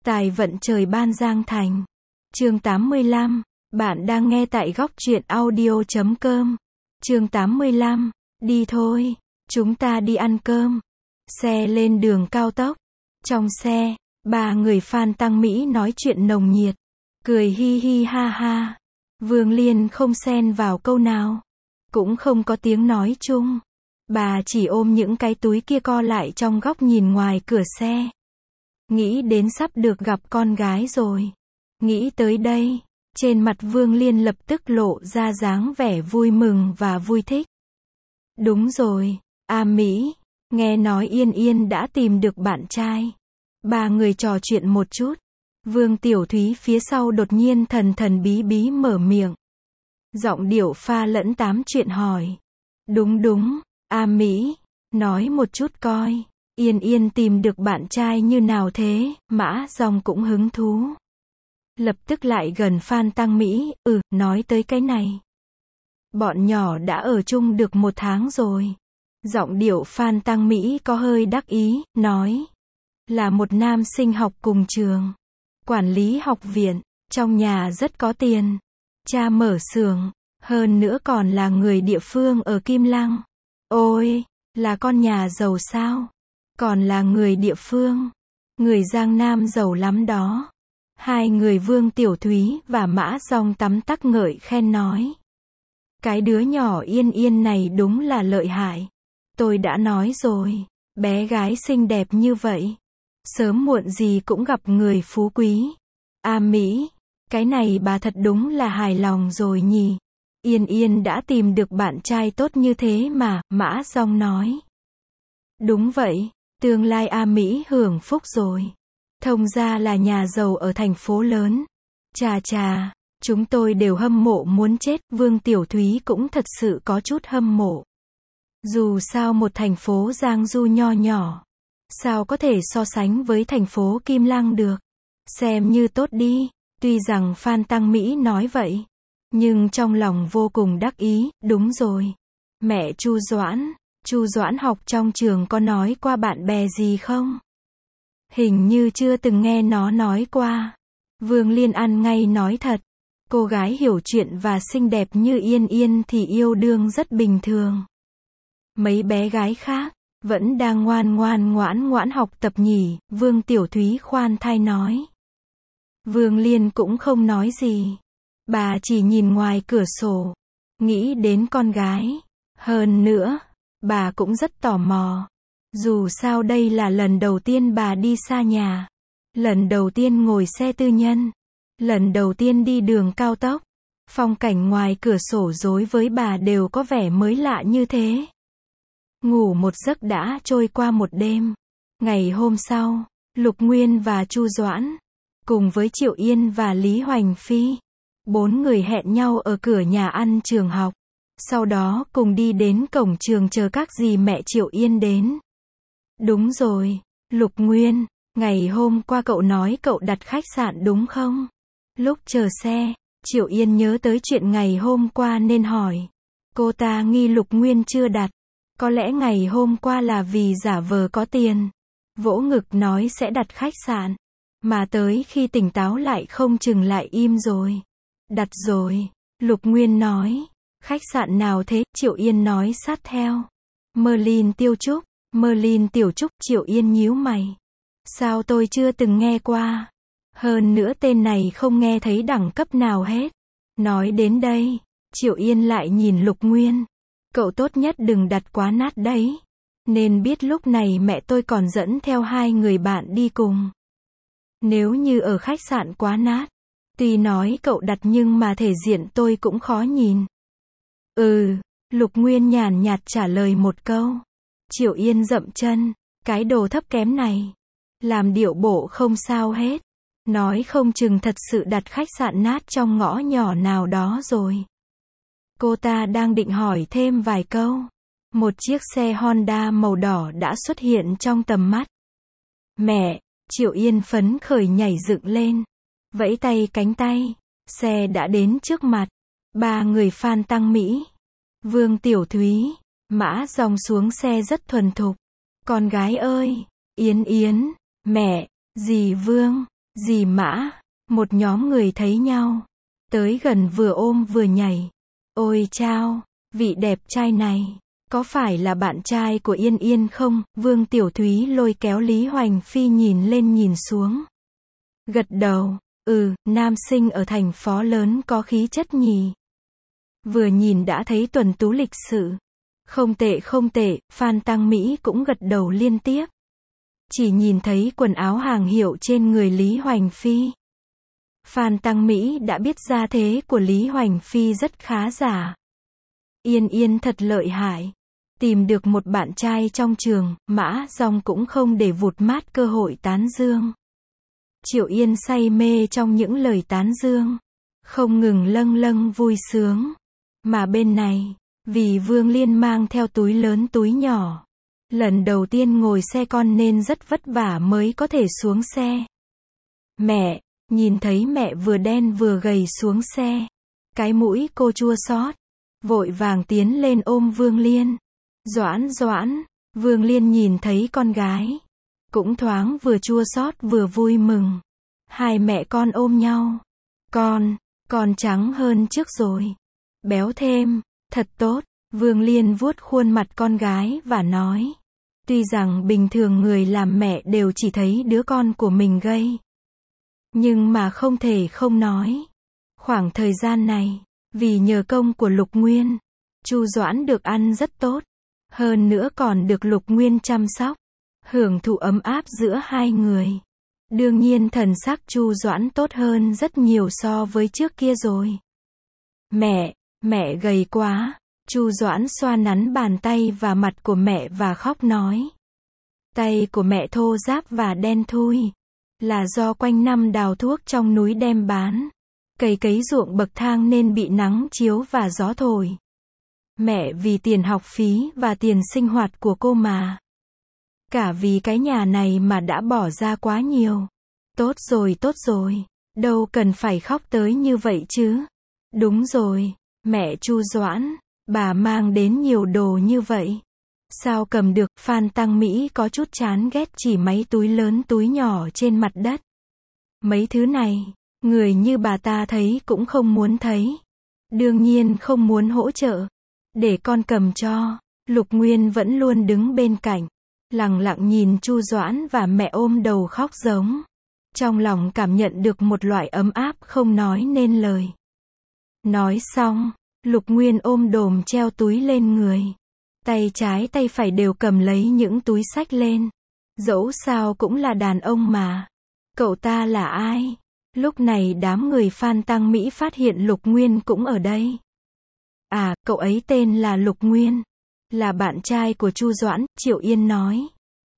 Tài vận trời ban Giang Thành. Chương 85. Bạn đang nghe tại góc truyện audio.com. Chương 85. Đi thôi, chúng ta đi ăn cơm. Xe lên đường cao tốc. Trong xe, ba người Phan Tăng Mỹ nói chuyện nồng nhiệt, cười hi hi ha ha. Vương Liên không xen vào câu nào, cũng không có tiếng nói chung. Bà chỉ ôm những cái túi kia co lại trong góc nhìn ngoài cửa xe. Nghĩ đến sắp được gặp con gái rồi. Nghĩ tới đây, trên mặt Vương Liên lập tức lộ ra dáng vẻ vui mừng và vui thích. Đúng rồi, Mỹ, nghe nói Yên Yên đã tìm được bạn trai. Ba người trò chuyện một chút. Vương Tiểu Thúy phía sau đột nhiên thần thần bí bí mở miệng. Giọng điệu pha lẫn tám chuyện hỏi. Đúng, Mỹ, nói một chút coi. Yên Yên tìm được bạn trai như nào thế? Mã Dòng cũng hứng thú. Lập tức lại gần Phan Tăng Mỹ, nói tới cái này. Bọn nhỏ đã ở chung được 1 tháng rồi. Giọng điệu Phan Tăng Mỹ có hơi đắc ý, nói. Là một nam sinh học cùng trường. Quản lý học viện, trong nhà rất có tiền. Cha mở xưởng, hơn nữa còn là người địa phương ở Kim Lăng. Ôi, là con nhà giàu sao? Còn là người địa phương. Người Giang Nam giàu lắm đó. Hai người Vương Tiểu Thúy và Mã Dòng tắm tắc ngợi khen nói. Cái đứa nhỏ Yên Yên này đúng là lợi hại. Tôi đã nói rồi, bé gái xinh đẹp như vậy, sớm muộn gì cũng gặp người phú quý. Mỹ, cái này bà thật đúng là hài lòng rồi nhỉ. Yên Yên đã tìm được bạn trai tốt như thế mà, Mã Dòng nói. Đúng vậy, tương lai Mỹ hưởng phúc rồi. Thông ra là nhà giàu ở thành phố lớn. Chà, chúng tôi đều hâm mộ muốn chết. Vương Tiểu Thúy cũng thật sự có chút hâm mộ. Dù sao một thành phố Giang Du nho nhỏ, sao có thể so sánh với thành phố Kim Lăng được. Xem như tốt đi. Tuy rằng Phan Tăng Mỹ nói vậy, nhưng trong lòng vô cùng đắc ý. Đúng rồi, mẹ Chu Doãn học trong trường có nói qua bạn bè gì không? Hình như chưa từng nghe nó nói qua. Vương Liên ăn ngay nói thật. Cô gái hiểu chuyện và xinh đẹp như Yên Yên thì yêu đương rất bình thường. Mấy bé gái khác vẫn đang ngoan học tập nhỉ, Vương Tiểu Thúy khoan thai nói. Vương Liên cũng không nói gì. Bà chỉ nhìn ngoài cửa sổ, nghĩ đến con gái. Hơn nữa, bà cũng rất tò mò. Dù sao đây là lần đầu tiên bà đi xa nhà. Lần đầu tiên ngồi xe tư nhân. Lần đầu tiên đi đường cao tốc. Phong cảnh ngoài cửa sổ đối với bà đều có vẻ mới lạ như thế. Ngủ một giấc đã trôi qua một đêm. Ngày hôm sau, Lục Nguyên và Chu Doãn, cùng với Triệu Yên và Lý Hoành Phi, 4 người hẹn nhau ở cửa nhà ăn trường học. Sau đó cùng đi đến cổng trường chờ các dì mẹ Triệu Yên đến. Đúng rồi, Lục Nguyên, ngày hôm qua cậu nói cậu đặt khách sạn đúng không? Lúc chờ xe, Triệu Yên nhớ tới chuyện ngày hôm qua nên hỏi. Cô ta nghi Lục Nguyên chưa đặt. Có lẽ ngày hôm qua là vì giả vờ có tiền. Vỗ ngực nói sẽ đặt khách sạn. Mà tới khi tỉnh táo lại không chừng lại im rồi. Đặt rồi, Lục Nguyên nói. Khách sạn nào thế? Triệu Yên nói sát theo. Merlin Tiểu Trúc. Triệu Yên nhíu mày. Sao tôi chưa từng nghe qua? Hơn nữa tên này không nghe thấy đẳng cấp nào hết. Nói đến đây, Triệu Yên lại nhìn Lục Nguyên. Cậu tốt nhất đừng đặt quá nát đấy. Nên biết lúc này mẹ tôi còn dẫn theo 2 người bạn đi cùng. Nếu như ở khách sạn quá nát, tuy nói cậu đặt nhưng mà thể diện tôi cũng khó nhìn. Lục Nguyên nhàn nhạt trả lời một câu. Triệu Yên dậm chân. Cái đồ thấp kém này. Làm điệu bộ không sao hết. Nói không chừng thật sự đặt khách sạn nát trong ngõ nhỏ nào đó rồi. Cô ta đang định hỏi thêm vài câu. Một chiếc xe Honda màu đỏ đã xuất hiện trong tầm mắt. Mẹ, Triệu Yên phấn khởi nhảy dựng lên. Vẫy tay cánh tay. Xe đã đến trước mặt. 3 người Phan Tăng Mỹ, Vương Tiểu Thúy, Mã Dòng xuống xe rất thuần thục. Con gái ơi, Yên, mẹ, dì Vương, Dì Mã, một nhóm người thấy nhau. Tới gần vừa ôm vừa nhảy. Ôi chao, vị đẹp trai này. Có phải là bạn trai của Yên Yên không? Vương Tiểu Thúy lôi kéo Lý Hoành Phi nhìn lên nhìn xuống. Gật đầu, nam sinh ở thành phố lớn có khí chất nhỉ. Vừa nhìn đã thấy tuần tú lịch sự. Không tệ không tệ, Phan Tăng Mỹ cũng gật đầu liên tiếp. Chỉ nhìn thấy quần áo hàng hiệu trên người Lý Hoành Phi. Phan Tăng Mỹ đã biết gia thế của Lý Hoành Phi rất khá giả. Yên Yên thật lợi hại. Tìm được một bạn trai trong trường, Mã Dòng cũng không để vụt mát cơ hội tán dương. Triệu Yên say mê trong những lời tán dương. Không ngừng lâng lâng vui sướng. Mà bên này, vì Vương Liên mang theo túi lớn túi nhỏ. Lần đầu tiên ngồi xe con nên rất vất vả mới có thể xuống xe. Mẹ, nhìn thấy mẹ vừa đen vừa gầy xuống xe. Cái mũi cô chua xót. Vội vàng tiến lên ôm Vương Liên. Doãn, Vương Liên nhìn thấy con gái. Cũng thoáng vừa chua xót vừa vui mừng. Hai mẹ con ôm nhau. Con trắng hơn trước rồi. Béo thêm, thật tốt. Vương Liên vuốt khuôn mặt con gái và nói. Tuy rằng bình thường người làm mẹ đều chỉ thấy đứa con của mình gay. Nhưng mà không thể không nói. Khoảng thời gian này, vì nhờ công của Lục Nguyên, Chu Doãn được ăn rất tốt. Hơn nữa còn được Lục Nguyên chăm sóc. Hưởng thụ ấm áp giữa hai người. Đương nhiên thần sắc Chu Doãn tốt hơn rất nhiều so với trước kia rồi. Mẹ gầy quá. Chu Doãn xoa nắn bàn tay và mặt của mẹ và khóc nói. Tay của mẹ thô ráp và đen thui. Là do quanh năm đào thuốc trong núi đem bán. Cày ruộng bậc thang nên bị nắng chiếu và gió thổi. Mẹ vì tiền học phí và tiền sinh hoạt của cô mà. Cả vì cái nhà này mà đã bỏ ra quá nhiều. Tốt rồi. Đâu cần phải khóc tới như vậy chứ. Đúng rồi, mẹ Chu Doãn. Bà mang đến nhiều đồ như vậy. Sao cầm được? Phan Tăng Mỹ có chút chán ghét chỉ mấy túi lớn túi nhỏ trên mặt đất. Mấy thứ này, người như bà ta thấy cũng không muốn thấy. Đương nhiên không muốn hỗ trợ. Để con cầm cho. Lục Nguyên vẫn luôn đứng bên cạnh. Lặng lặng nhìn Chu Doãn và mẹ ôm đầu khóc giống. Trong lòng cảm nhận được một loại ấm áp không nói nên lời. Nói xong, Lục Nguyên ôm đồm treo túi lên người. Tay trái tay phải đều cầm lấy những túi xách lên. Dẫu sao cũng là đàn ông mà. Cậu ta là ai? Lúc này đám người Phan Tăng Mỹ phát hiện Lục Nguyên cũng ở đây. À, cậu ấy tên là Lục Nguyên. Là bạn trai của Chu Doãn, Triệu Yên nói.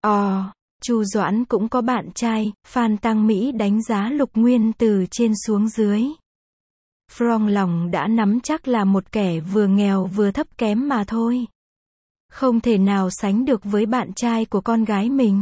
Chu Doãn cũng có bạn trai. Phan Tăng Mỹ đánh giá Lục Nguyên từ trên xuống dưới. Trong lòng đã nắm chắc là một kẻ vừa nghèo vừa thấp kém mà thôi. Không thể nào sánh được với bạn trai của con gái mình.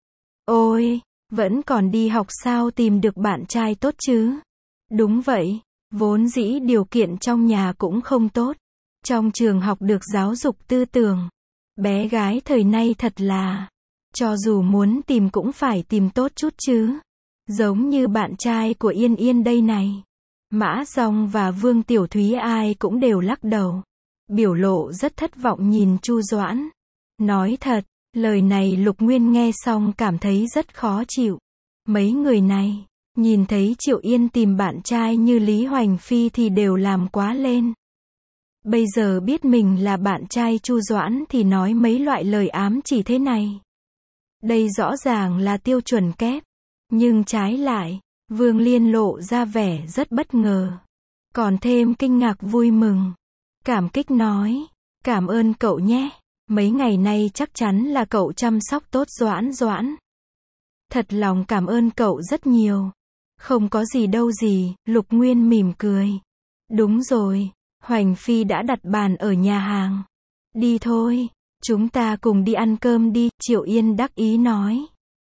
Ôi, vẫn còn đi học sao tìm được bạn trai tốt chứ? Đúng vậy, vốn dĩ điều kiện trong nhà cũng không tốt. Trong trường học được giáo dục tư tưởng. Bé gái thời nay thật là, cho dù muốn tìm cũng phải tìm tốt chút chứ. Giống như bạn trai của Yên Yên đây này. Mã Dòng và Vương Tiểu Thúy ai cũng đều lắc đầu. Biểu lộ rất thất vọng nhìn Chu Doãn. Nói thật, lời này Lục Nguyên nghe xong cảm thấy rất khó chịu. Mấy người này, nhìn thấy Triệu Yên tìm bạn trai như Lý Hoành Phi thì đều làm quá lên. Bây giờ biết mình là bạn trai Chu Doãn thì nói mấy loại lời ám chỉ thế này. Đây rõ ràng là tiêu chuẩn kép. Nhưng trái lại, Vương Liên lộ ra vẻ rất bất ngờ. Còn thêm kinh ngạc vui mừng. Cảm kích nói. Cảm ơn cậu nhé. Mấy ngày nay chắc chắn là cậu chăm sóc tốt Doãn. Thật lòng cảm ơn cậu rất nhiều. Không có gì đâu gì, Lục Nguyên mỉm cười. Đúng rồi, Hoành Phi đã đặt bàn ở nhà hàng. Đi thôi, chúng ta cùng đi ăn cơm đi, Triệu Yên đắc ý nói.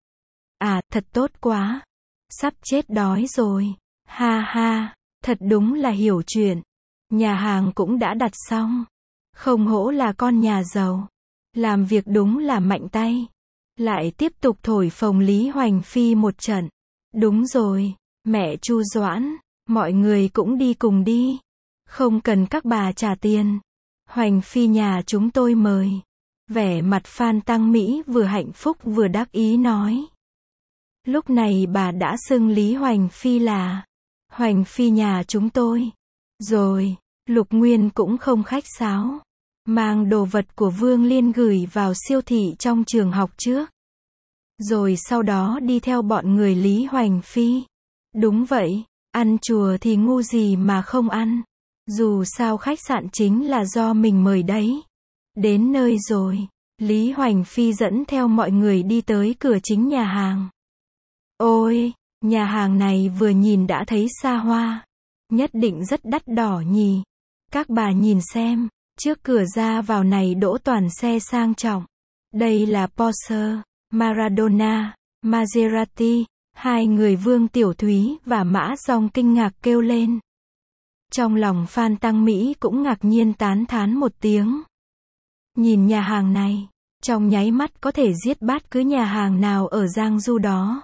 À, thật tốt quá. Sắp chết đói rồi. Ha ha, thật đúng là hiểu chuyện. Nhà hàng cũng đã đặt xong. Không hổ là con nhà giàu. Làm việc đúng là mạnh tay. Lại tiếp tục thổi phồng Lý Hoành Phi một trận. Đúng rồi, mẹ Chu Doãn, mọi người cũng đi cùng đi. Không cần các bà trả tiền. Hoành phi nhà chúng tôi mời. Vẻ mặt Phan Tăng Mỹ vừa hạnh phúc vừa đắc ý nói. Lúc này bà đã xưng Lý Hoành phi là Hoành phi nhà chúng tôi. Rồi, Lục Nguyên cũng không khách sáo. Mang đồ vật của Vương Liên gửi vào siêu thị trong trường học trước. Rồi sau đó đi theo bọn người Lý Hoành phi. Đúng vậy, ăn chùa thì ngu gì mà không ăn. Dù sao khách sạn chính là do mình mời đấy. Đến nơi rồi, Lý Hoành phi dẫn theo mọi người đi tới cửa chính nhà hàng. Ôi, nhà hàng này vừa nhìn đã thấy xa hoa. Nhất định rất đắt đỏ nhỉ. Các bà nhìn xem, trước cửa ra vào này đỗ toàn xe sang trọng. Đây là Porsche, Maradona, Maserati. Hai người Vương Tiểu Thúy và Mã Dong kinh ngạc kêu lên. Trong lòng Phan Tăng Mỹ cũng ngạc nhiên tán thán một tiếng. Nhìn nhà hàng này, trong nháy mắt có thể giết bát cứ nhà hàng nào ở Giang Du đó.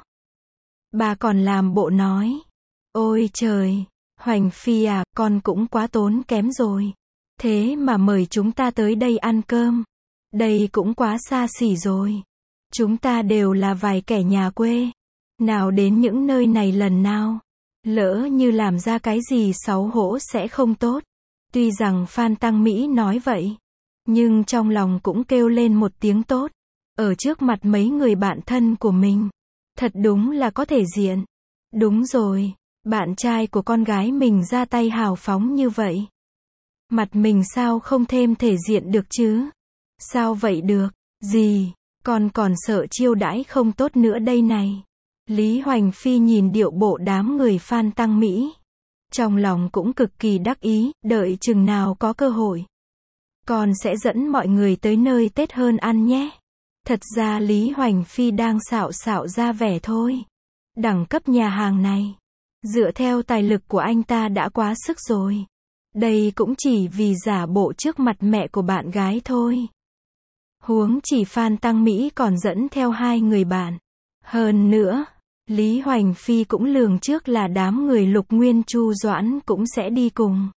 Bà còn làm bộ nói. Ôi trời, Hoành phi à, con cũng quá tốn kém rồi. Thế mà mời chúng ta tới đây ăn cơm. Đây cũng quá xa xỉ rồi. Chúng ta đều là vài kẻ nhà quê. Nào đến những nơi này lần nào. Lỡ như làm ra cái gì xấu hổ sẽ không tốt. Tuy rằng Phan Tăng Mỹ nói vậy. Nhưng trong lòng cũng kêu lên một tiếng tốt. Ở trước mặt mấy người bạn thân của mình. Thật đúng là có thể diện. Đúng rồi, bạn trai của con gái mình ra tay hào phóng như vậy. Mặt mình sao không thêm thể diện được chứ? Sao vậy được? Gì? Con còn sợ chiêu đãi không tốt nữa đây này. Lý Hoành phi nhìn điệu bộ đám người Phan Tăng Mỹ. Trong lòng cũng cực kỳ đắc ý, đợi chừng nào có cơ hội. Con sẽ dẫn mọi người tới nơi Tết hơn ăn nhé. Thật ra Lý Hoành phi đang xạo ra vẻ thôi. Đẳng cấp nhà hàng này, dựa theo tài lực của anh ta đã quá sức rồi. Đây cũng chỉ vì giả bộ trước mặt mẹ của bạn gái thôi. Huống chỉ Phan Tăng Mỹ còn dẫn theo hai người bạn. Hơn nữa, Lý Hoành phi cũng lường trước là đám người Lục Nguyên Chu Doãn cũng sẽ đi cùng.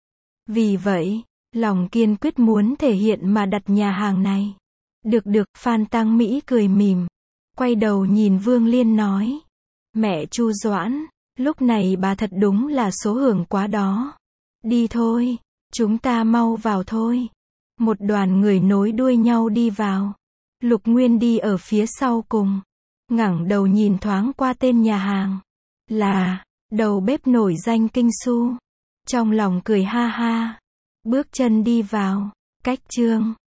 Vì vậy, lòng kiên quyết muốn thể hiện mà đặt nhà hàng này. Được, Phan Tăng Mỹ cười mỉm. Quay đầu nhìn Vương Liên nói. Mẹ Chu Doãn, lúc này bà thật đúng là số hưởng quá đó. Đi thôi, chúng ta mau vào thôi. Một đoàn người nối đuôi nhau đi vào. Lục Nguyên đi ở phía sau cùng. Ngẩng đầu nhìn thoáng qua tên nhà hàng. Là, đầu bếp nổi danh Kinh Xu. Trong lòng cười ha ha. Bước chân đi vào. Cách chương